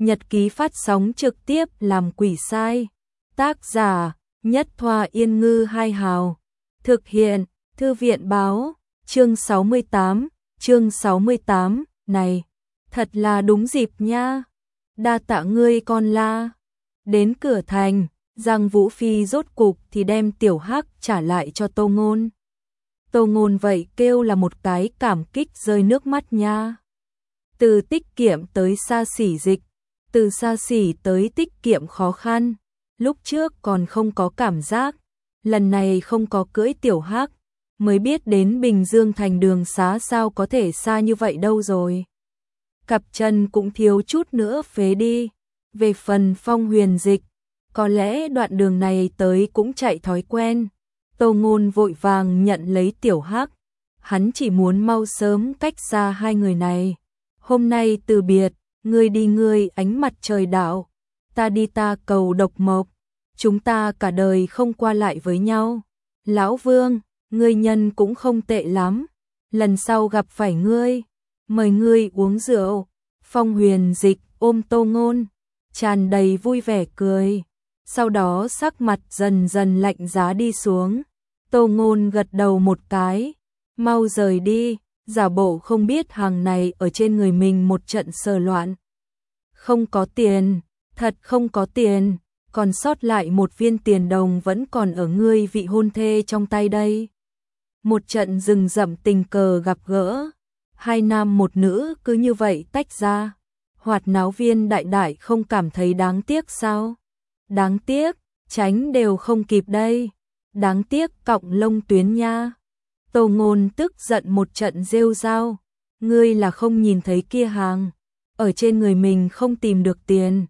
nhật ký phát sóng trực tiếp làm quỷ sai. Tác giả Nhất Thoa Yên Ngư Hai Hào. Thực hiện Thư viện Báo. Chương 68, này, thật là đúng dịp nha. Đa tạ ngươi con la. Đến cửa thành, Giang Vũ Phi rốt cục thì đem Tiểu Hắc trả lại cho Tô Ngôn. Tô Ngôn vậy kêu là một cái cảm kích rơi nước mắt nha. Từ tiết kiệm tới xa xỉ dịch, từ xa xỉ tới tiết kiệm khó khăn. Lúc trước còn không có cảm giác, lần này không có cưỡi Tiểu Hắc, mới biết đến Bình Dương thành đường xá sao có thể xa như vậy đâu rồi. Cặp chân cũng thiếu chút nữa phế đi. Về phần Phong Huyền Dịch, có lẽ đoạn đường này tới cũng chạy thói quen. Tô Ngôn vội vàng nhận lấy Tiểu Hắc, hắn chỉ muốn mau sớm cách xa hai người này. Hôm nay từ biệt, ngươi đi ngươi ánh mặt trời đạo, ta đi ta cầu độc mộc, chúng ta cả đời không qua lại với nhau. Lão Vương, ngươi nhân cũng không tệ lắm, lần sau gặp phải ngươi, mời ngươi uống rượu. Phong Huyền Dịch ôm Tô Ngôn, tràn đầy vui vẻ cười, sau đó sắc mặt dần dần lạnh giá đi xuống. Tô Ngôn gật đầu một cái, mau rời đi, giả bộ không biết hàng này ở trên người mình một trận sờ loạn. Không có tiền, thật không có tiền, còn sót lại một viên tiền đồng vẫn còn ở ngươi vị hôn thê trong tay đây. Một trận rừng rậm tình cờ gặp gỡ, hai nam một nữ cứ như vậy tách ra. Hoạt náo Viên đại đại không cảm thấy đáng tiếc sao? Đáng tiếc, tránh đều không kịp đây. Đáng tiếc cọng lông tuyến nha. Tô Ngôn tức giận một trận rêu rao, ngươi là không nhìn thấy kia hàng, ở trên người mình không tìm được tiền,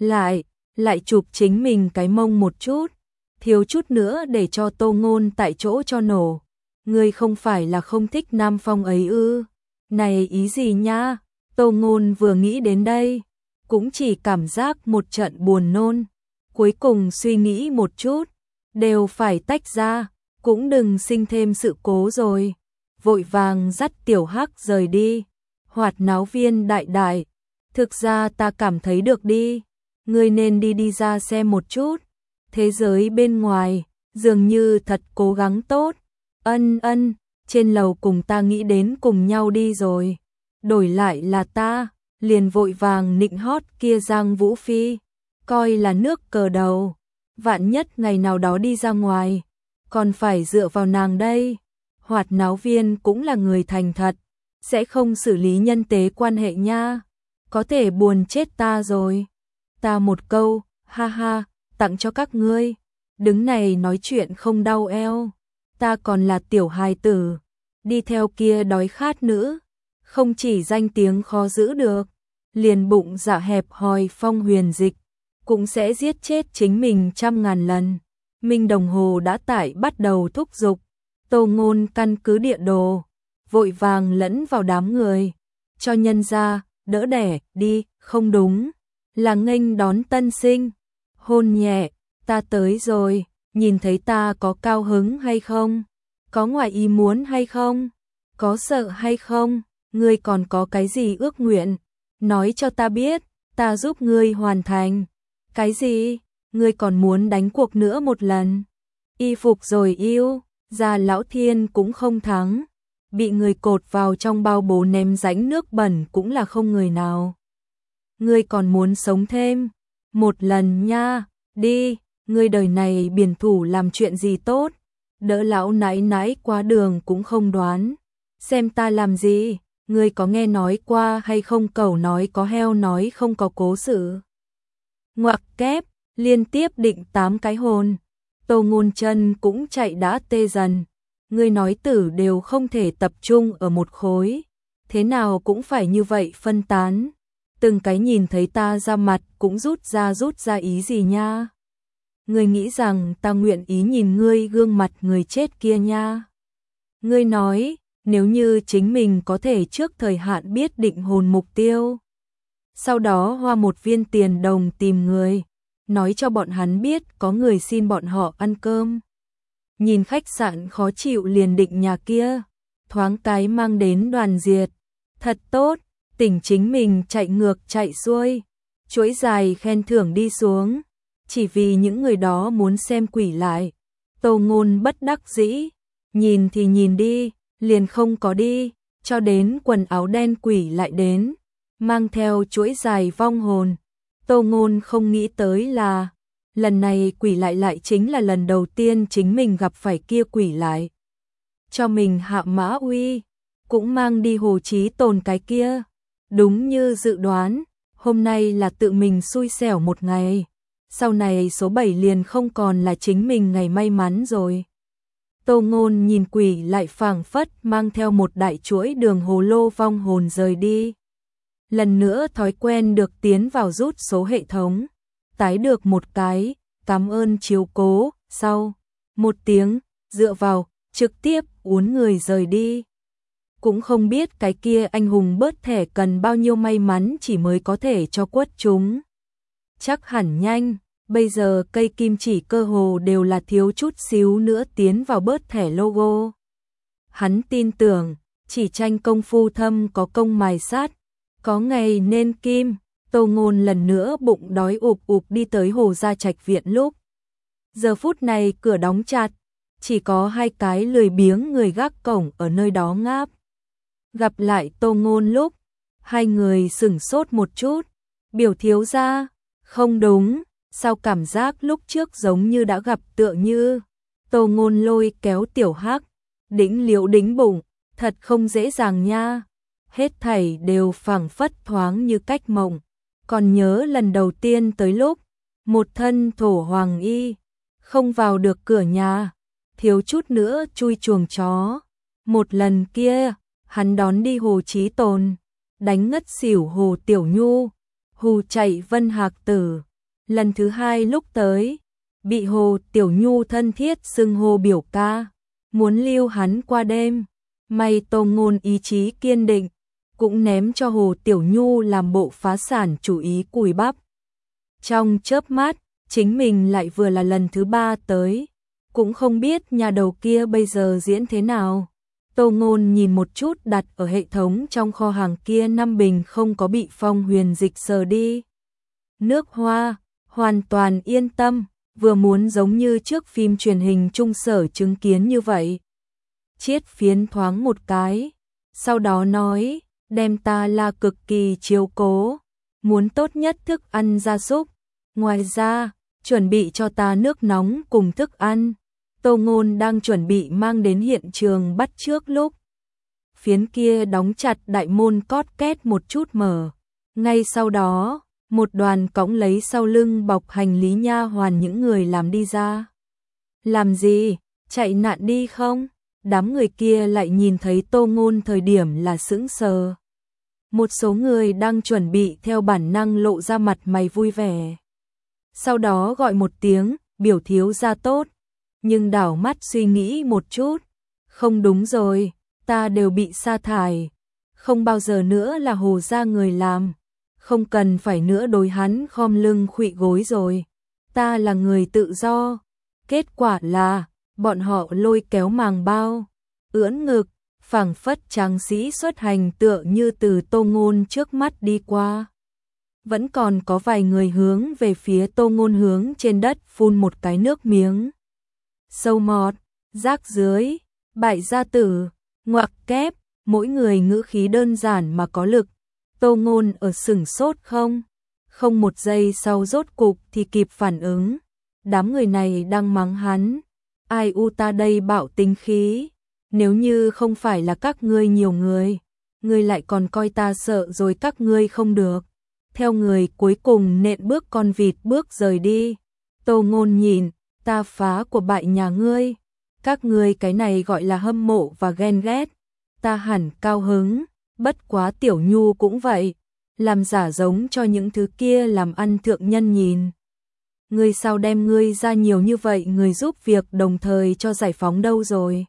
lại chụp chính mình cái mông một chút, thiếu chút nữa để cho Tô Ngôn tại chỗ cho nổ. Ngươi không phải là không thích Nam Phong ấy ư? Này ý gì nha? Tô Ngôn vừa nghĩ đến đây, cũng chỉ cảm giác một trận buồn nôn. Cuối cùng suy nghĩ một chút, đều phải tách ra, cũng đừng sinh thêm sự cố rồi. Vội vàng dắt Tiểu Hắc rời đi. Hoạt náo Viên đại đại, thực ra ta cảm thấy được đi, ngươi nên đi ra xem một chút. Thế giới bên ngoài, dường như thật cố gắng tốt. Ân, trên lầu cùng ta nghĩ đến cùng nhau đi rồi. Đổi lại là ta, liền vội vàng nịnh hót kia Giang Vũ Phi, coi là nước cờ đầu. Vạn nhất ngày nào đó đi ra ngoài, còn phải dựa vào nàng đây. Hoạt náo Viên cũng là người thành thật, sẽ không xử lý nhân tế quan hệ nha. Có thể buồn chết ta rồi. Ta một câu, ha ha, tặng cho các ngươi. Đứng này nói chuyện không đau eo. Ta còn là tiểu hài tử, đi theo kia đói khát nữ, không chỉ danh tiếng khó giữ được, liền bụng dạ hẹp hòi Phong Huyền Dịch, cũng sẽ giết chết chính mình 100.000 lần. Minh đồng hồ đã tải bắt đầu thúc giục. Tô Ngôn căn cứ địa đồ, vội vàng lẫn vào đám người, cho nhân ra, đỡ đẻ, đi, không đúng, là nghênh đón tân sinh. Hôn nhẹ, ta tới rồi, nhìn thấy ta có cao hứng hay không? Có ngoài ý muốn hay không? Có sợ hay không? Ngươi còn có cái gì ước nguyện? Nói cho ta biết, ta giúp ngươi hoàn thành. Cái gì? Ngươi còn muốn đánh cuộc nữa một lần? Y phục rồi yêu, ra Lão Thiên cũng không thắng. Bị người cột vào trong bao bố ném rãnh nước bẩn cũng là không người nào. Ngươi còn muốn sống thêm? Một lần nha, đi, ngươi đời này biển thủ làm chuyện gì tốt? Đỡ lão nãi nãi qua đường cũng không đoán. Xem ta làm gì? Ngươi có nghe nói qua hay không cẩu nói có heo nói không có cố sự? Ngoặc kép, liên tiếp định 8 cái hồn. Tô Ngôn chân cũng chạy đã tê dần. Ngươi nói tử đều không thể tập trung ở một khối. Thế nào cũng phải như vậy phân tán. Từng cái nhìn thấy ta ra mặt cũng rút ra ý gì nha? Ngươi nghĩ rằng ta nguyện ý nhìn ngươi gương mặt người chết kia nha? Ngươi nói, nếu như chính mình có thể trước thời hạn biết định hồn mục tiêu, sau đó hoa một viên tiền đồng tìm người, nói cho bọn hắn biết có người xin bọn họ ăn cơm. Nhìn khách sạn khó chịu liền định nhà kia, thoáng cái mang đến đoàn diệt. Thật tốt, tỉnh chính mình chạy ngược chạy xuôi, chuỗi dài khen thưởng đi xuống, chỉ vì những người đó muốn xem quỷ lại. Tô Ngôn bất đắc dĩ, nhìn thì nhìn đi, liền không có đi, cho đến quần áo đen quỷ lại đến, mang theo chuỗi dài vong hồn. Tô Ngôn không nghĩ tới là, lần này quỷ lại chính là lần đầu tiên chính mình gặp phải kia quỷ lại. Cho mình hạ mã uy, cũng mang đi Hồ Chí Tồn cái kia. Đúng như dự đoán, hôm nay là tự mình xui xẻo một ngày. Sau này số 7 liền không còn là chính mình ngày may mắn rồi. Tô Ngôn nhìn quỷ lại phảng phất mang theo một đại chuỗi đường hồ lô vong hồn rời đi. Lần nữa thói quen được tiến vào rút số hệ thống. Tái được một cái, cảm ơn chiếu cố, sau một tiếng, dựa vào, trực tiếp uốn người rời đi. Cũng không biết cái kia anh hùng bớt thẻ cần bao nhiêu may mắn chỉ mới có thể cho quất chúng. Chắc hẳn nhanh, bây giờ cây kim chỉ cơ hồ đều là thiếu chút xíu nữa tiến vào bớt thẻ logo. Hắn tin tưởng, chỉ tranh công phu thâm có công mài sát, có ngày nên kim. Tô Ngôn lần nữa bụng đói ụp ụp đi tới Hồ Gia Trạch viện lúc. Giờ phút này cửa đóng chặt, chỉ có hai cái lười biếng người gác cổng ở nơi đó ngáp. Gặp lại Tô Ngôn lúc, hai người sửng sốt một chút, biểu thiếu gia, không đúng, sao cảm giác lúc trước giống như đã gặp tựa như. Tô Ngôn lôi kéo Tiểu Hắc, đĩnh liễu đĩnh bụng, thật không dễ dàng nha, hết thảy đều phảng phất thoáng như cách mộng. Còn nhớ lần đầu tiên tới lúc, một thân thổ hoàng y, không vào được cửa nhà, thiếu chút nữa chui chuồng chó. Một lần kia, hắn đón đi Hồ Chí Tồn, đánh ngất xỉu Hồ Tiểu Nhu, hù chạy Vân Hạc Tử. Lần thứ hai lúc tới, bị Hồ Tiểu Nhu thân thiết xưng hô biểu ca, muốn lưu hắn qua đêm. May Tô Ngôn ý chí kiên định, cũng ném cho Hồ Tiểu Nhu làm bộ phá sản chủ ý cùi bắp. Trong chớp mắt, chính mình lại vừa là lần thứ ba tới, cũng không biết nhà đầu kia bây giờ diễn thế nào. Tô Ngôn nhìn một chút đặt ở hệ thống trong kho hàng kia 5 bình không có bị phong huyền dịch sờ đi. Nước hoa, hoàn toàn yên tâm, vừa muốn giống như trước phim truyền hình trung sở chứng kiến như vậy. Chiết phiến thoáng một cái, sau đó nói, đem ta là cực kỳ chiếu cố, muốn tốt nhất thức ăn gia súc, ngoài ra, chuẩn bị cho ta nước nóng cùng thức ăn. Tô Ngôn đang chuẩn bị mang đến hiện trường bắt trước lúc. Phiến kia đóng chặt đại môn cót két một chút mở. Ngay sau đó, một đoàn cõng lấy sau lưng bọc hành lý nha hoàn những người làm đi ra. Làm gì? Chạy nạn đi không? Đám người kia lại nhìn thấy Tô Ngôn thời điểm là sững sờ. Một số người đang chuẩn bị theo bản năng lộ ra mặt mày vui vẻ. Sau đó gọi một tiếng, biểu thiếu gia tốt. Nhưng đảo mắt suy nghĩ một chút. Không đúng rồi, ta đều bị sa thải. Không bao giờ nữa là Hồ gia người làm. Không cần phải nữa đối hắn khom lưng khuỵu gối rồi. Ta là người tự do. Kết quả là, bọn họ lôi kéo màng bao, ưỡn ngực, phảng phất tráng sĩ xuất hành tựa như từ Tô Ngôn trước mắt đi qua. Vẫn còn có vài người hướng về phía Tô Ngôn hướng trên đất phun một cái nước miếng. Sâu mọt, rác dưới, bại gia tử, ngoặc kép, mỗi người ngữ khí đơn giản mà có lực. Tô Ngôn ở sửng sốt không? Không một giây sau rốt cục thì kịp phản ứng. Đám người này đang mắng hắn. Ai u ta đây bạo tính khí. Nếu như không phải là các ngươi nhiều người, ngươi lại còn coi ta sợ rồi các ngươi không được. Theo người cuối cùng nện bước con vịt bước rời đi. Tô Ngôn nhìn, ta phá của bại nhà ngươi. Các ngươi cái này gọi là hâm mộ và ghen ghét. Ta hẳn cao hứng, bất quá Tiểu Nhu cũng vậy. Làm giả giống cho những thứ kia làm ăn thượng nhân nhìn. Ngươi sao đem ngươi ra nhiều như vậy người giúp việc đồng thời cho giải phóng đâu rồi?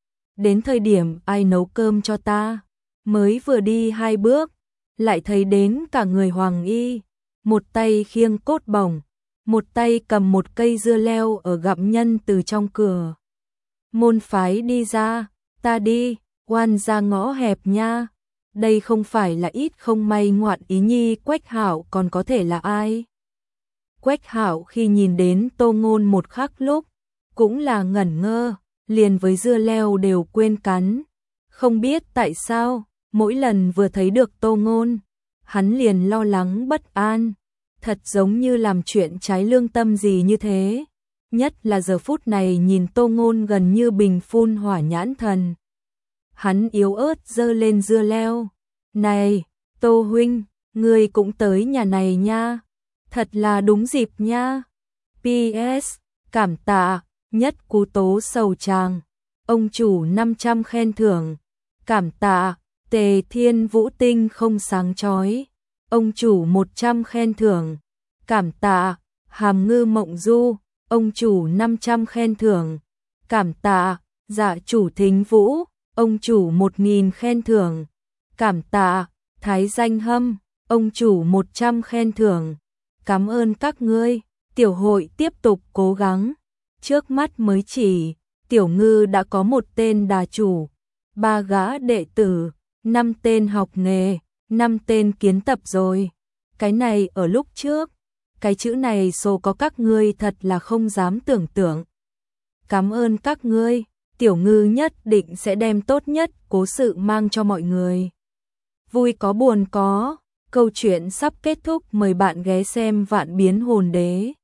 Đến thời điểm ai nấu cơm cho ta? Mới vừa đi 2 bước, lại thấy đến cả người hoàng y. Một tay khiêng cốt bổng, một tay cầm một cây dưa leo ở gặm nhân từ trong cửa. Môn phái đi ra, ta đi, oan ra ngõ hẹp nha. Đây không phải là ít không may ngoạn ý nhi Quách Hạo còn có thể là ai? Quách Hạo khi nhìn đến Tô Ngôn một khắc lúc, cũng là ngẩn ngơ, liền với dưa leo đều quên cắn. Không biết tại sao, mỗi lần vừa thấy được Tô Ngôn, hắn liền lo lắng bất an, thật giống như làm chuyện trái lương tâm gì như thế. Nhất là giờ phút này nhìn Tô Ngôn gần như bình phun hỏa nhãn thần. Hắn yếu ớt giơ lên dưa leo. Này, Tô huynh, ngươi cũng tới nhà này nha. Thật là đúng dịp nha. PS, cảm tạ, nhất cú tố sầu tràng. Ông chủ 500 khen thưởng. Cảm tạ, Tề Thiên Vũ Tinh không sáng chói. Ông chủ 100 khen thưởng. Cảm tạ, Hàm Ngư Mộng Du. Ông chủ 500 khen thưởng. Cảm tạ, Dạ chủ Thính Vũ. Ông chủ 1000 khen thưởng. Cảm tạ, Thái Danh Hâm. Ông chủ 100 khen thưởng. Cảm ơn các ngươi. Tiểu hội tiếp tục cố gắng. Trước mắt mới chỉ, Tiểu Ngư đã có một tên đà chủ, 3 gã đệ tử, 5 tên học nghề, 5 tên kiến tập rồi. Cái này ở lúc trước, cái chữ này số có các ngươi thật là không dám tưởng tượng. Cảm ơn các ngươi, Tiểu Ngư nhất định sẽ đem tốt nhất cố sự mang cho mọi người. Vui có buồn có, câu chuyện sắp kết thúc, mời bạn ghé xem Vạn Biến Hồn Đế.